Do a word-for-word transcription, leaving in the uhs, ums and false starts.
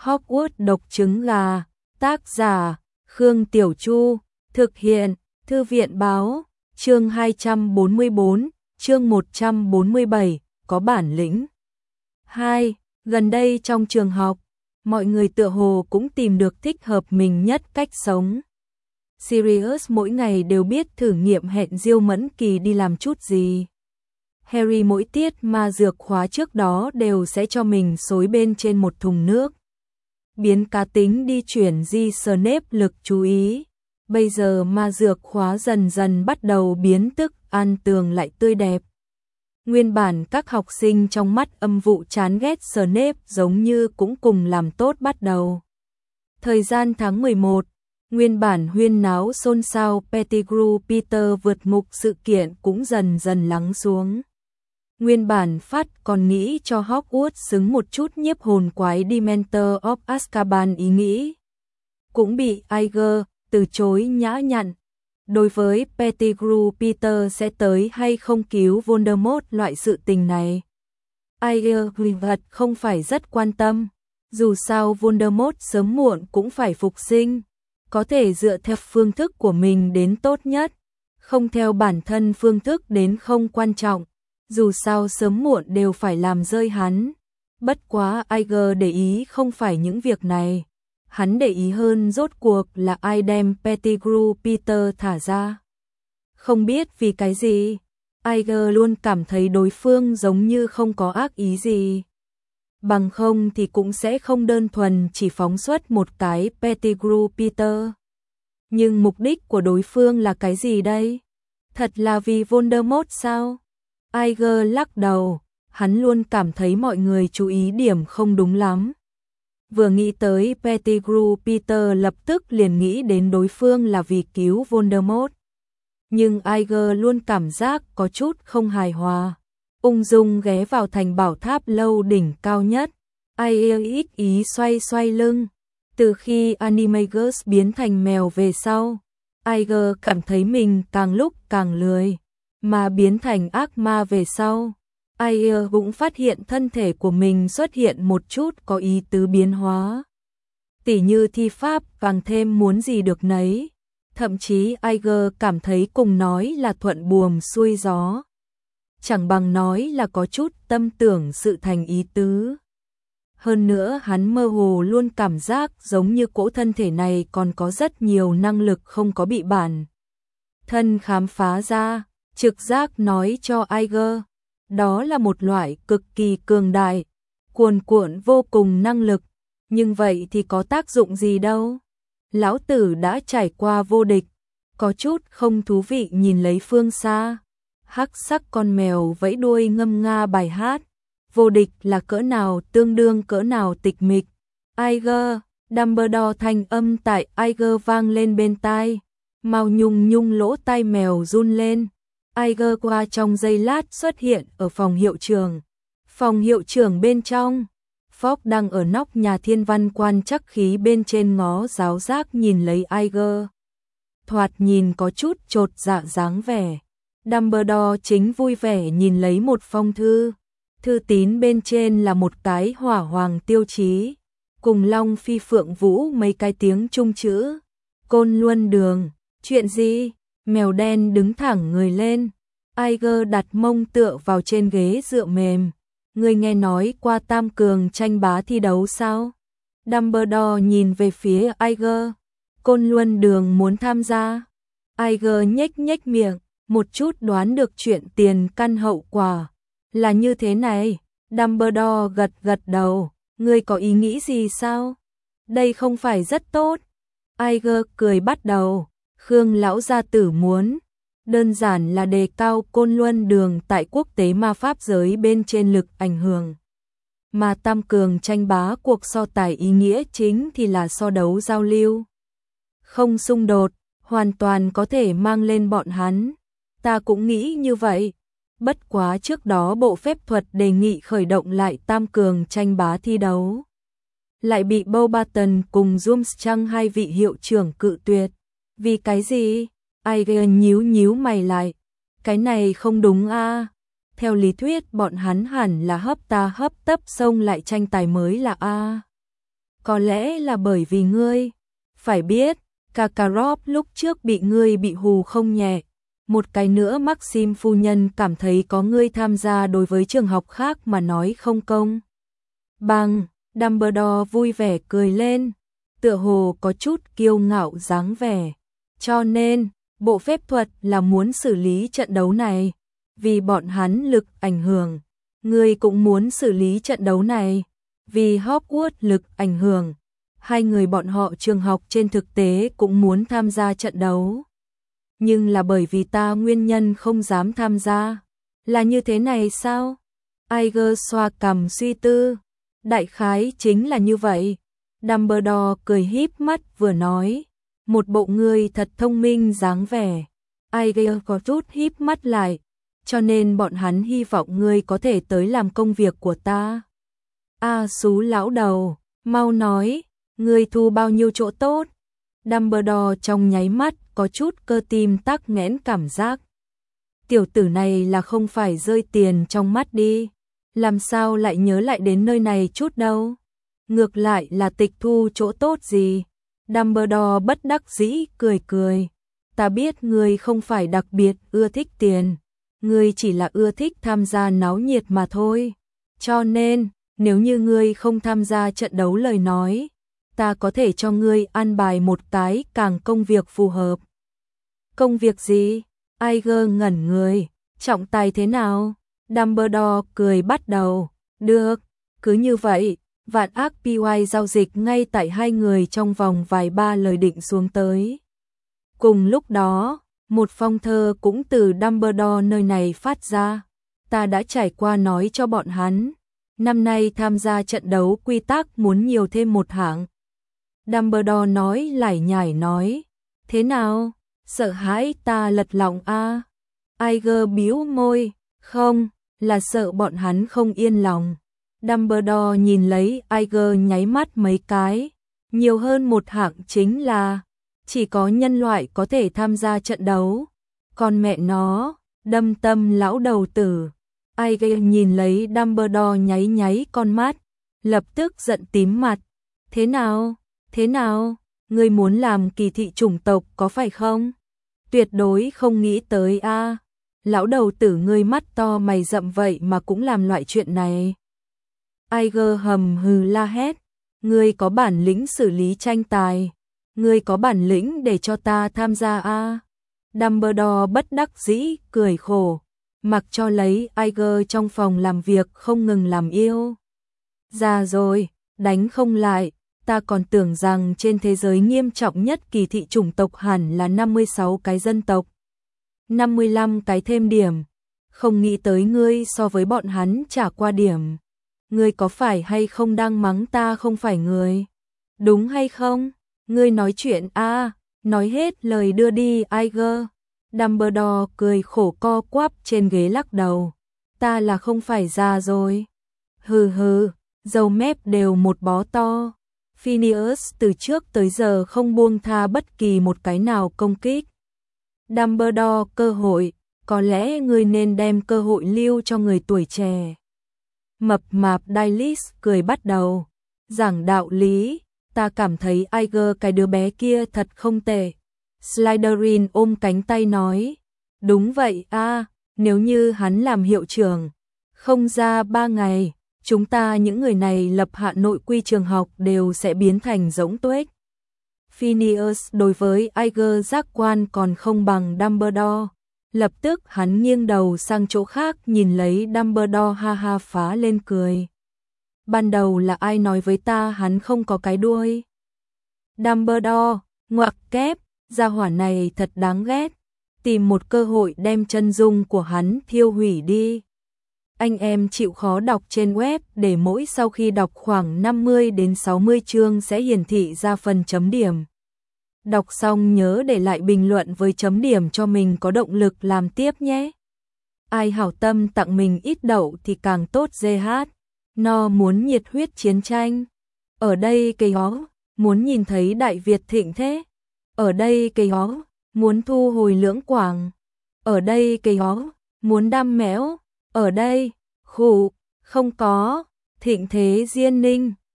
Hogwarts độc trứng gà, tác giả Khương Tiểu Chu, thực hiện Thư viện Báo, chương hai trăm bốn mươi bốn, chương một trăm bốn mươi bảy, có bản lĩnh. hai. Gần đây trong trường học, mọi người tựa hồ cũng tìm được thích hợp mình nhất cách sống. Sirius mỗi ngày đều biết thử nghiệm hẹn Diêu Mẫn Kỳ đi làm chút gì. Harry mỗi tiết ma dược khóa trước đó đều sẽ cho mình xối bên trên một thùng nước. Biến cá tính đi chuyển di Snape lực chú ý. Bây giờ ma dược khóa dần dần bắt đầu biến tức ăn tường lại tươi đẹp. Nguyên bản các học sinh trong mắt âm vụ chán ghét Snape giống như cũng cùng làm tốt bắt đầu. Thời gian tháng mười một, nguyên bản huyên náo xôn xao Pettigrew Peter vượt ngục sự kiện cũng dần dần lắng xuống. Nguyên bản phát còn nghĩ cho Hogwarts xứng một chút nhiếp hồn quái Dementor of Azkaban ý nghĩ. Cũng bị Iger từ chối nhã nhặn. Đối với Pettigrew Peter sẽ tới hay không cứu Voldemort loại sự tình này, Iger vật không phải rất quan tâm. Dù sao Voldemort sớm muộn cũng phải phục sinh, có thể dựa theo phương thức của mình đến tốt nhất, không theo bản thân phương thức đến không quan trọng. Dù sao sớm muộn đều phải làm rơi hắn. Bất quá Iger để ý không phải những việc này. Hắn để ý hơn rốt cuộc là ai đem Pettigrew Peter thả ra. Không biết vì cái gì, Iger luôn cảm thấy đối phương giống như không có ác ý gì. Bằng không thì cũng sẽ không đơn thuần chỉ phóng xuất một cái Pettigrew Peter. Nhưng mục đích của đối phương là cái gì đây? Thật là vì Voldemort sao? Iger lắc đầu, hắn luôn cảm thấy mọi người chú ý điểm không đúng lắm. Vừa nghĩ tới Pettigrew Peter lập tức liền nghĩ đến đối phương là vì cứu Voldemort. Nhưng Iger luôn cảm giác có chút không hài hòa. Ung dung ghé vào thành bảo tháp lâu đỉnh cao nhất. Iger ít ý xoay xoay lưng. Từ khi Animagus biến thành mèo về sau, Iger cảm thấy mình càng lúc càng lười. Mà biến thành ác ma về sau, Iger cũng phát hiện thân thể của mình xuất hiện một chút có ý tứ biến hóa. Tỉ như thi pháp càng thêm muốn gì được nấy. Thậm chí Iger cảm thấy cùng nói là thuận buồm xuôi gió, chẳng bằng nói là có chút tâm tưởng sự thành ý tứ. Hơn nữa hắn mơ hồ luôn cảm giác giống như cỗ thân thể này còn có rất nhiều năng lực không có bị bản thân khám phá ra. Trực giác nói cho Iger, đó là một loại cực kỳ cường đại, cuồn cuộn vô cùng năng lực, nhưng vậy thì có tác dụng gì đâu. Lão tử đã trải qua vô địch, có chút không thú vị nhìn lấy phương xa. Hắc sắc con mèo vẫy đuôi ngâm nga bài hát, vô địch là cỡ nào tương đương cỡ nào tịch mịch. Iger, Dumbledore thanh âm tại Iger vang lên bên tai, mau nhung nhung lỗ tai mèo run lên. Iger qua trong giây lát xuất hiện ở phòng hiệu trưởng. Phòng hiệu trưởng bên trong, Fogg đang ở nóc nhà thiên văn quan chắc khí bên trên ngó giáo giác nhìn lấy Iger. Thoạt nhìn có chút chột dạ dáng vẻ. Dumbledore chính vui vẻ nhìn lấy một phong thư. Thư tín bên trên là một cái hỏa hoàng tiêu chí, cùng long phi phượng vũ mấy cái tiếng trung chữ. Côn Luân Đường, chuyện gì? Mèo đen đứng thẳng người lên. Iger đặt mông tựa vào trên ghế dựa mềm. Người nghe nói qua tam cường tranh bá thi đấu sao? Dumbledore nhìn về phía Iger. Côn Luân Đường muốn tham gia. Iger nhếch nhếch miệng, một chút đoán được chuyện tiền căn hậu quả. Là như thế này. Dumbledore gật gật đầu. Ngươi có ý nghĩ gì sao? Đây không phải rất tốt. Iger cười bắt đầu. Khương lão gia tử muốn, đơn giản là đề cao Côn Luân Đường tại quốc tế ma pháp giới bên trên lực ảnh hưởng. Mà tam cường tranh bá cuộc so tài ý nghĩa chính thì là so đấu giao lưu. Không xung đột, hoàn toàn có thể mang lên bọn hắn. Ta cũng nghĩ như vậy. Bất quá trước đó bộ phép thuật đề nghị khởi động lại tam cường tranh bá thi đấu. Lại bị Beauxbaton cùng Durmstrang hai vị hiệu trưởng cự tuyệt. Vì cái gì? Iger nhíu nhíu mày lại. Cái này không đúng a. À. Theo lý thuyết bọn hắn hẳn là hấp ta hấp tấp xông lại tranh tài mới là a. À. Có lẽ là bởi vì ngươi. Phải biết, Kakarot lúc trước bị ngươi bị hù không nhẹ. Một cái nữa Maxim phu nhân cảm thấy có ngươi tham gia đối với trường học khác mà nói không công. Bằng, Dumbledore vui vẻ cười lên, tựa hồ có chút kiêu ngạo dáng vẻ. Cho nên, bộ phép thuật là muốn xử lý trận đấu này. Vì bọn hắn lực ảnh hưởng, ngươi cũng muốn xử lý trận đấu này. Vì Hogwarts lực ảnh hưởng, hai người bọn họ trường học trên thực tế cũng muốn tham gia trận đấu. Nhưng là bởi vì ta nguyên nhân không dám tham gia. Là như thế này sao? Iger xoa cằm suy tư. Đại khái chính là như vậy. Dumbledore cười híp mắt vừa nói. Một bộ ngươi thật thông minh dáng vẻ. Iger có chút híp mắt lại. Cho nên bọn hắn hy vọng ngươi có thể tới làm công việc của ta. A Sú lão đầu, mau nói, ngươi thu bao nhiêu chỗ tốt? Dumbledore trong nháy mắt có chút cơ tim tắc nghẽn cảm giác. Tiểu tử này là không phải rơi tiền trong mắt đi, làm sao lại nhớ lại đến nơi này chút đâu. Ngược lại là tịch thu chỗ tốt gì? Dumbledore bất đắc dĩ cười cười. Ta biết ngươi không phải đặc biệt ưa thích tiền, ngươi chỉ là ưa thích tham gia náo nhiệt mà thôi. Cho nên, nếu như ngươi không tham gia trận đấu lời nói, ta có thể cho ngươi an bài một cái càng công việc phù hợp. Công việc gì? Iger ngẩn người, trọng tài thế nào? Dumbledore cười bắt đầu, được, cứ như vậy, vạn ác pê i giao dịch ngay tại hai người trong vòng vài ba lời định xuống tới. Cùng lúc đó, một phong thơ cũng từ Dumbledore nơi này phát ra, ta đã trải qua nói cho bọn hắn, năm nay tham gia trận đấu quy tắc muốn nhiều thêm một hạng. Dumbledore nói lải nhải nói, thế nào, sợ hãi ta lật lọng a? Iger bĩu môi, không, là sợ bọn hắn không yên lòng. Dumbledore nhìn lấy Iger nháy mắt mấy cái, nhiều hơn một hạng chính là, chỉ có nhân loại có thể tham gia trận đấu, còn mẹ nó, đâm tâm lão đầu tử. Iger nhìn lấy Dumbledore nháy nháy con mắt, lập tức giận tím mặt, thế nào? Thế nào, ngươi muốn làm kỳ thị chủng tộc có phải không? Tuyệt đối không nghĩ tới a. À. Lão đầu tử ngươi mắt to mày rậm vậy mà cũng làm loại chuyện này. Iger hầm hừ la hét, ngươi có bản lĩnh xử lý tranh tài, ngươi có bản lĩnh để cho ta tham gia a. À. Dumbledore bất đắc dĩ cười khổ, mặc cho lấy Iger trong phòng làm việc không ngừng làm yêu. Già rồi, đánh không lại. Ta còn tưởng rằng trên thế giới nghiêm trọng nhất kỳ thị chủng tộc hẳn là năm mươi sáu cái dân tộc. năm mươi lăm cái thêm điểm. Không nghĩ tới ngươi so với bọn hắn trả qua điểm. Ngươi có phải hay không đang mắng ta không phải người? Đúng hay không? Ngươi nói chuyện a, à, nói hết lời đưa đi Iger. Dumbledore cười khổ co quắp trên ghế lắc đầu. Ta là không phải già rồi. Hừ hừ, dầu mép đều một bó to. Phineas từ trước tới giờ không buông tha bất kỳ một cái nào công kích. Dumbledore, cơ hội, có lẽ ngươi nên đem cơ hội lưu cho người tuổi trẻ. Mập mạp Dailis cười bắt đầu, giảng đạo lý, ta cảm thấy Iger cái đứa bé kia thật không tệ. Slytherin ôm cánh tay nói, đúng vậy a, à, nếu như hắn làm hiệu trưởng, không ra ba ngày. Chúng ta những người này lập hạ nội quy trường học đều sẽ biến thành giống tuếch. Phineas đối với Iger giác quan còn không bằng Dumbledore. Lập tức hắn nghiêng đầu sang chỗ khác nhìn lấy Dumbledore ha ha phá lên cười. Ban đầu là ai nói với ta hắn không có cái đuôi? Dumbledore, ngoặc kép, gia hỏa này thật đáng ghét. Tìm một cơ hội đem chân dung của hắn thiêu hủy đi. Anh em chịu khó đọc trên web để mỗi sau khi đọc khoảng năm mươi đến sáu mươi chương sẽ hiển thị ra phần chấm điểm. Đọc xong nhớ để lại bình luận với chấm điểm cho mình có động lực làm tiếp nhé. Ai hảo tâm tặng mình ít đậu thì càng tốt giê hát. No muốn nhiệt huyết chiến tranh. Ở đây cây ó, muốn nhìn thấy Đại Việt thịnh thế. Ở đây cây ó, muốn thu hồi Lưỡng Quảng. Ở đây cây ó, muốn đam méo. Ở đây, khủ, không có, thịnh thế Diên Ninh.